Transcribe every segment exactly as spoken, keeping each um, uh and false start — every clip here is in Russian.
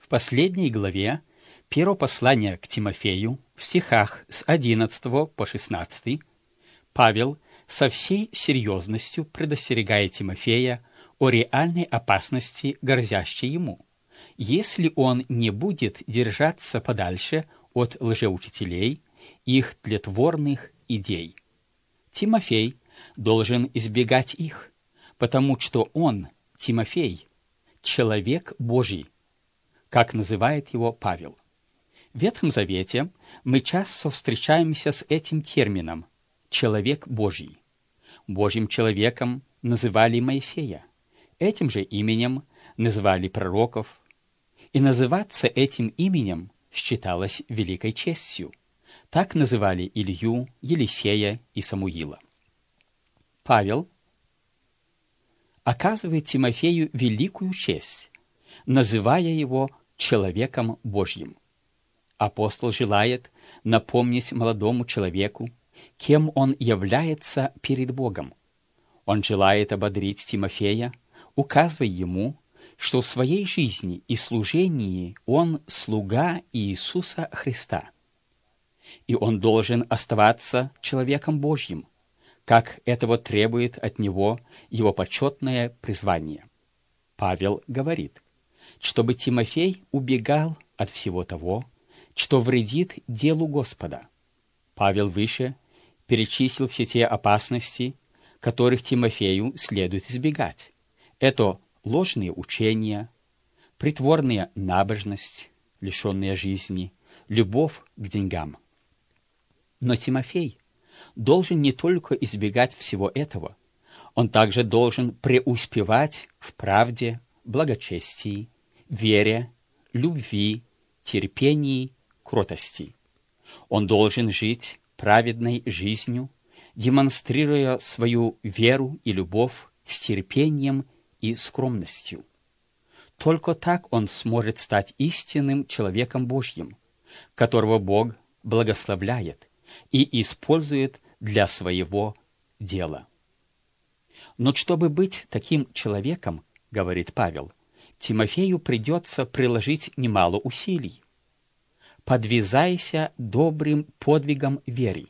В последней главе первого послания к Тимофею, в стихах с одиннадцатого по шестнадцатый, Павел со всей серьезностью предостерегает Тимофея о реальной опасности, грозящей ему, если он не будет держаться подальше от лжеучителей и их тлетворных идей. Тимофей должен избегать их, потому что он, Тимофей, человек Божий, как называет его Павел. В Ветхом Завете мы часто встречаемся с этим термином «человек Божий». Божьим человеком называли Моисея, этим же именем называли пророков, и называться этим именем считалось великой честью. Так называли Илью, Елисея и Самуила. Павел оказывает Тимофею великую честь, называя его человеком Божьим. Апостол желает напомнить молодому человеку, кем он является перед Богом. Он желает ободрить Тимофея, указывая ему, что в своей жизни и служении он слуга Иисуса Христа, и он должен оставаться человеком Божьим, как этого требует от него его почетное призвание. Павел говорит, чтобы Тимофей убегал от всего того, что вредит делу Господа. Павел выше перечислил все те опасности, которых Тимофею следует избегать. Это ложные учения, притворная набожность, лишенная жизни, любовь к деньгам. Но Тимофей должен не только избегать всего этого, он также должен преуспевать в правде, благочестии, вере, любви, терпении, кротости. Он должен жить праведной жизнью, демонстрируя свою веру и любовь с терпением и скромностью. Только так он сможет стать истинным человеком Божьим, которого Бог благословляет и использует для своего дела. Но чтобы быть таким человеком, говорит Павел, Тимофею придется приложить немало усилий. Подвязайся добрым подвигом веры.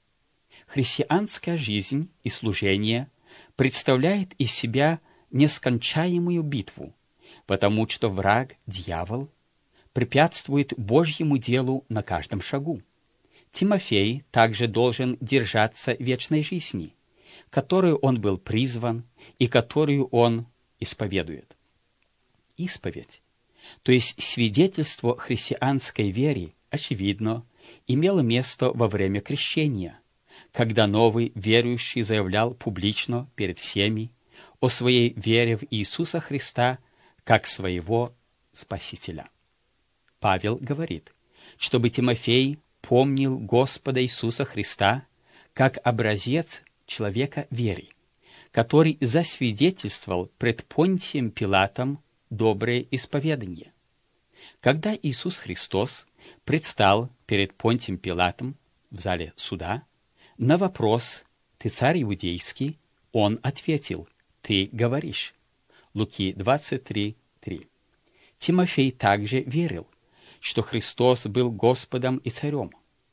Христианская жизнь и служение представляет из себя нескончаемую битву, потому что враг, дьявол, препятствует Божьему делу на каждом шагу. Тимофей также должен держаться вечной жизни, которую он был призван и которую он исповедует. Исповедь, то есть свидетельство христианской веры, очевидно, имело место во время крещения, когда новый верующий заявлял публично перед всеми о своей вере в Иисуса Христа как своего Спасителя. Павел говорит, чтобы Тимофей помнил Господа Иисуса Христа как образец человека веры, который засвидетельствовал пред Понтием Пилатом доброе исповедание. Когда Иисус Христос предстал перед Понтием Пилатом в зале суда, на вопрос «Ты царь иудейский?» он ответил «Ты говоришь». Луки двадцать три три. Тимофей также верил, что Христос был Господом и Царем.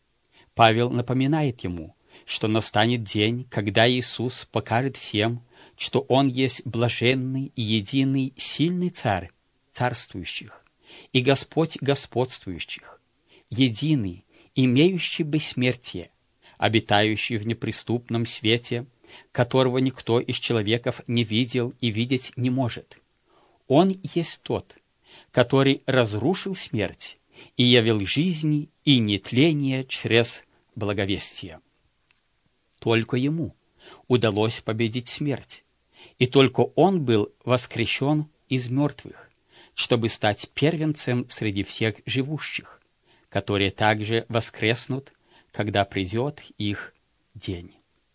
Павел напоминает ему, что настанет день, когда Иисус покажет всем, что Он есть блаженный и единый сильный Царь царствующих и Господь господствующих, единый, имеющий бессмертие, обитающий в неприступном свете, которого никто из человеков не видел и видеть не может. Он есть тот, который разрушил смерть и явил жизни и нетление через благовестие. Только ему удалось победить смерть, и только он был воскресен из мертвых, чтобы стать первенцем среди всех живущих, которые также воскреснут, когда придет их день.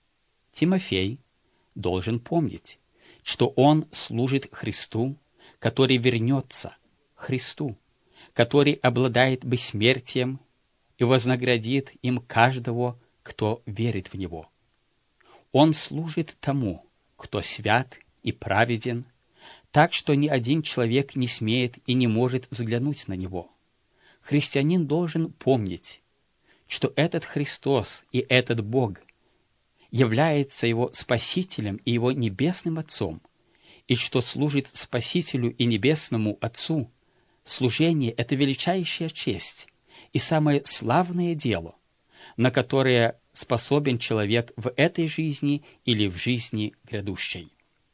Тимофей должен помнить, что он служит Христу, который вернется, Христу, который обладает бессмертием и вознаградит им каждого, кто верит в Него. Он служит тому, кто свят и праведен, так что ни один человек не смеет и не может взглянуть на него. Христианин должен помнить, что этот Христос и этот Бог является его Спасителем и его Небесным Отцом, и что служит Спасителю и Небесному Отцу. Служение — это величайшая честь и самое славное дело, на которое способен человек в этой жизни или в жизни грядущей.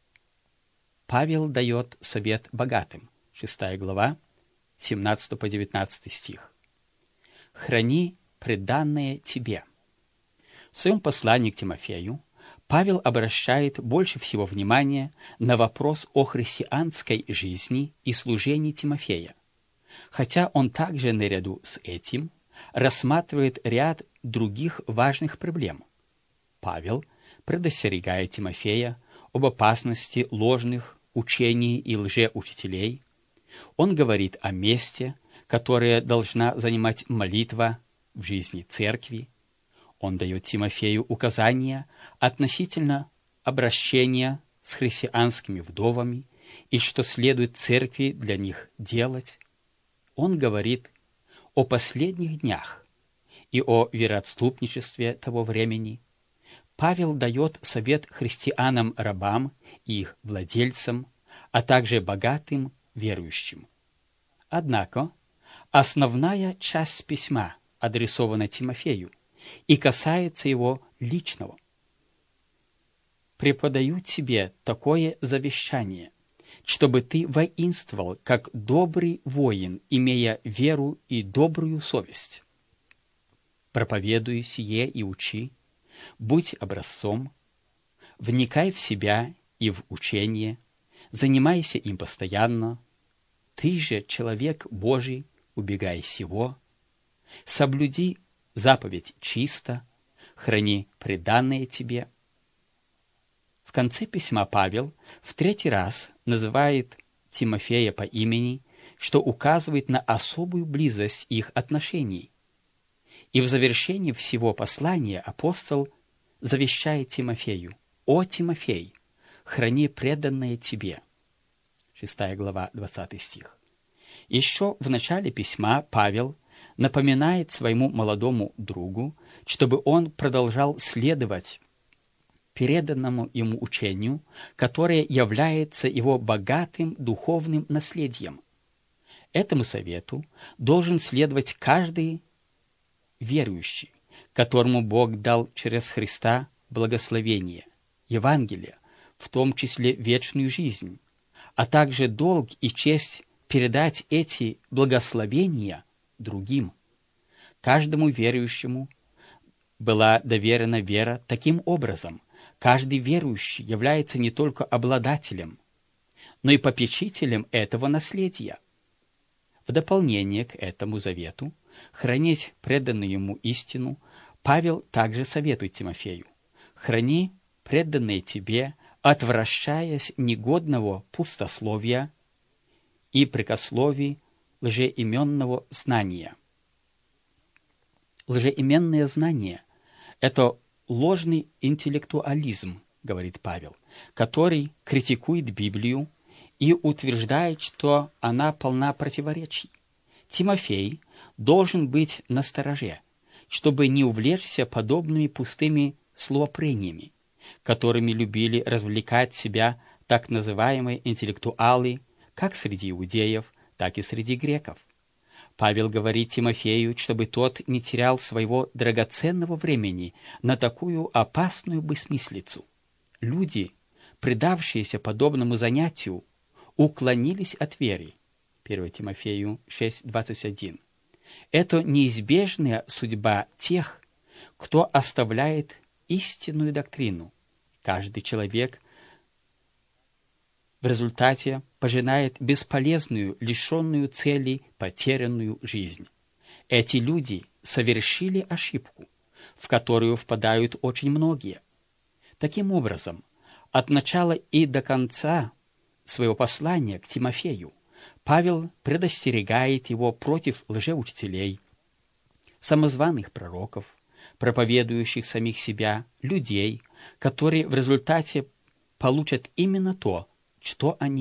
Павел дает совет богатым. шестая глава, семнадцатый по девятнадцатый стих. «Храни преданное тебе». В своем послании к Тимофею Павел обращает больше всего внимания на вопрос о христианской жизни и служении Тимофея, хотя он также наряду с этим рассматривает ряд других важных проблем. Павел предостерегает Тимофея об опасности ложных учений и лжеучителей. Он говорит о месте, которое должна занимать молитва в жизни церкви. Он дает Тимофею указания относительно обращения с христианскими вдовами и что следует церкви для них делать. Он говорит о последних днях и о вероотступничестве того времени. Павел дает совет христианам-рабам и их владельцам, а также богатым верующим. Однако основная часть письма адресована Тимофею и касается его личного. «Преподаю тебе такое завещание, чтобы ты воинствовал, как добрый воин, имея веру и добрую совесть. Проповедуй сие и учи, будь образцом, вникай в себя и в учение, занимайся им постоянно. Ты же, человек Божий, убегай сего, соблюди заповедь чисто, храни преданное тебе». В конце письма Павел в третий раз называет Тимофея по имени, что указывает на особую близость их отношений. И в завершении всего послания апостол завещает Тимофею: «О Тимофей, храни преданное тебе». шестая глава, двадцатый стих. Еще в начале письма Павел напоминает своему молодому другу, чтобы он продолжал следовать переданному ему учению, которое является его богатым духовным наследием. Этому совету должен следовать каждый верующий, которому Бог дал через Христа благословение, Евангелие, в том числе вечную жизнь, а также долг и честь передать эти благословения другим. Каждому верующему была доверена вера таким образом. Каждый верующий является не только обладателем, но и попечителем этого наследия. В дополнение к этому завету хранить преданную ему истину, Павел также советует Тимофею: «Храни преданное тебе, отвращаясь негодного пустословия и прикословий лжеименного знания». Лжеименное знание — это ложный интеллектуализм, говорит Павел, который критикует Библию и утверждает, что она полна противоречий. Тимофей должен быть настороже, чтобы не увлечься подобными пустыми словопрениями, которыми любили развлекать себя так называемые интеллектуалы как среди иудеев, так и среди греков. Павел говорит Тимофею, чтобы тот не терял своего драгоценного времени на такую опасную бессмыслицу. Люди, предавшиеся подобному занятию, уклонились от веры. первое Тимофею шесть, двадцать один. Это неизбежная судьба тех, кто оставляет истинную доктрину. Каждый человек в результате пожинает бесполезную, лишенную целей, потерянную жизнь. Эти люди совершили ошибку, в которую впадают очень многие. Таким образом, от начала и до конца своего послания к Тимофею Павел предостерегает его против лжеучителей, самозваных пророков, проповедующих самих себя, людей, которые в результате получат именно то, что они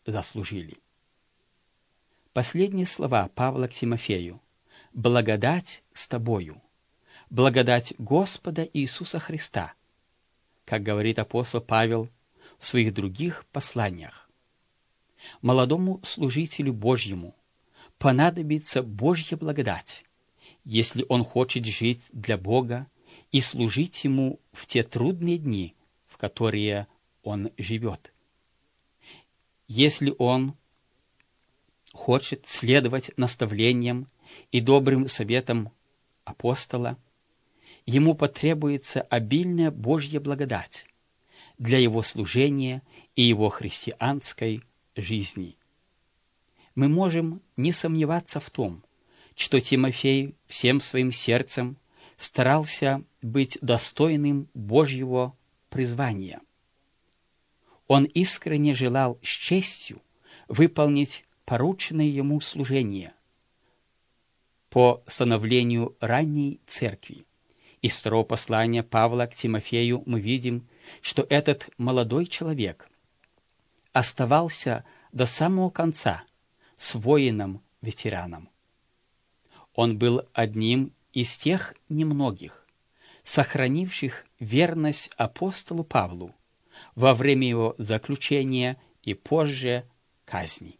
заслужили. Последние слова Павла к Тимофею: «Благодать с тобою, благодать Господа Иисуса Христа», как говорит апостол Павел в своих других посланиях. Молодому служителю Божьему понадобится Божья благодать, если он хочет жить для Бога и служить Ему в те трудные дни, в которые он живет. Если он хочет следовать наставлениям и добрым советам апостола, ему потребуется обильная Божья благодать для его служения и его христианской жизни. Мы можем не сомневаться в том, что Тимофей всем своим сердцем старался быть достойным Божьего призвания. Он искренне желал с честью выполнить порученное ему служение по становлению ранней церкви. Из второго послания Павла к Тимофею мы видим, что этот молодой человек оставался до самого конца с воином-ветераном. Он был одним из тех немногих, сохранивших верность апостолу Павлу во время его заключения и позже казни.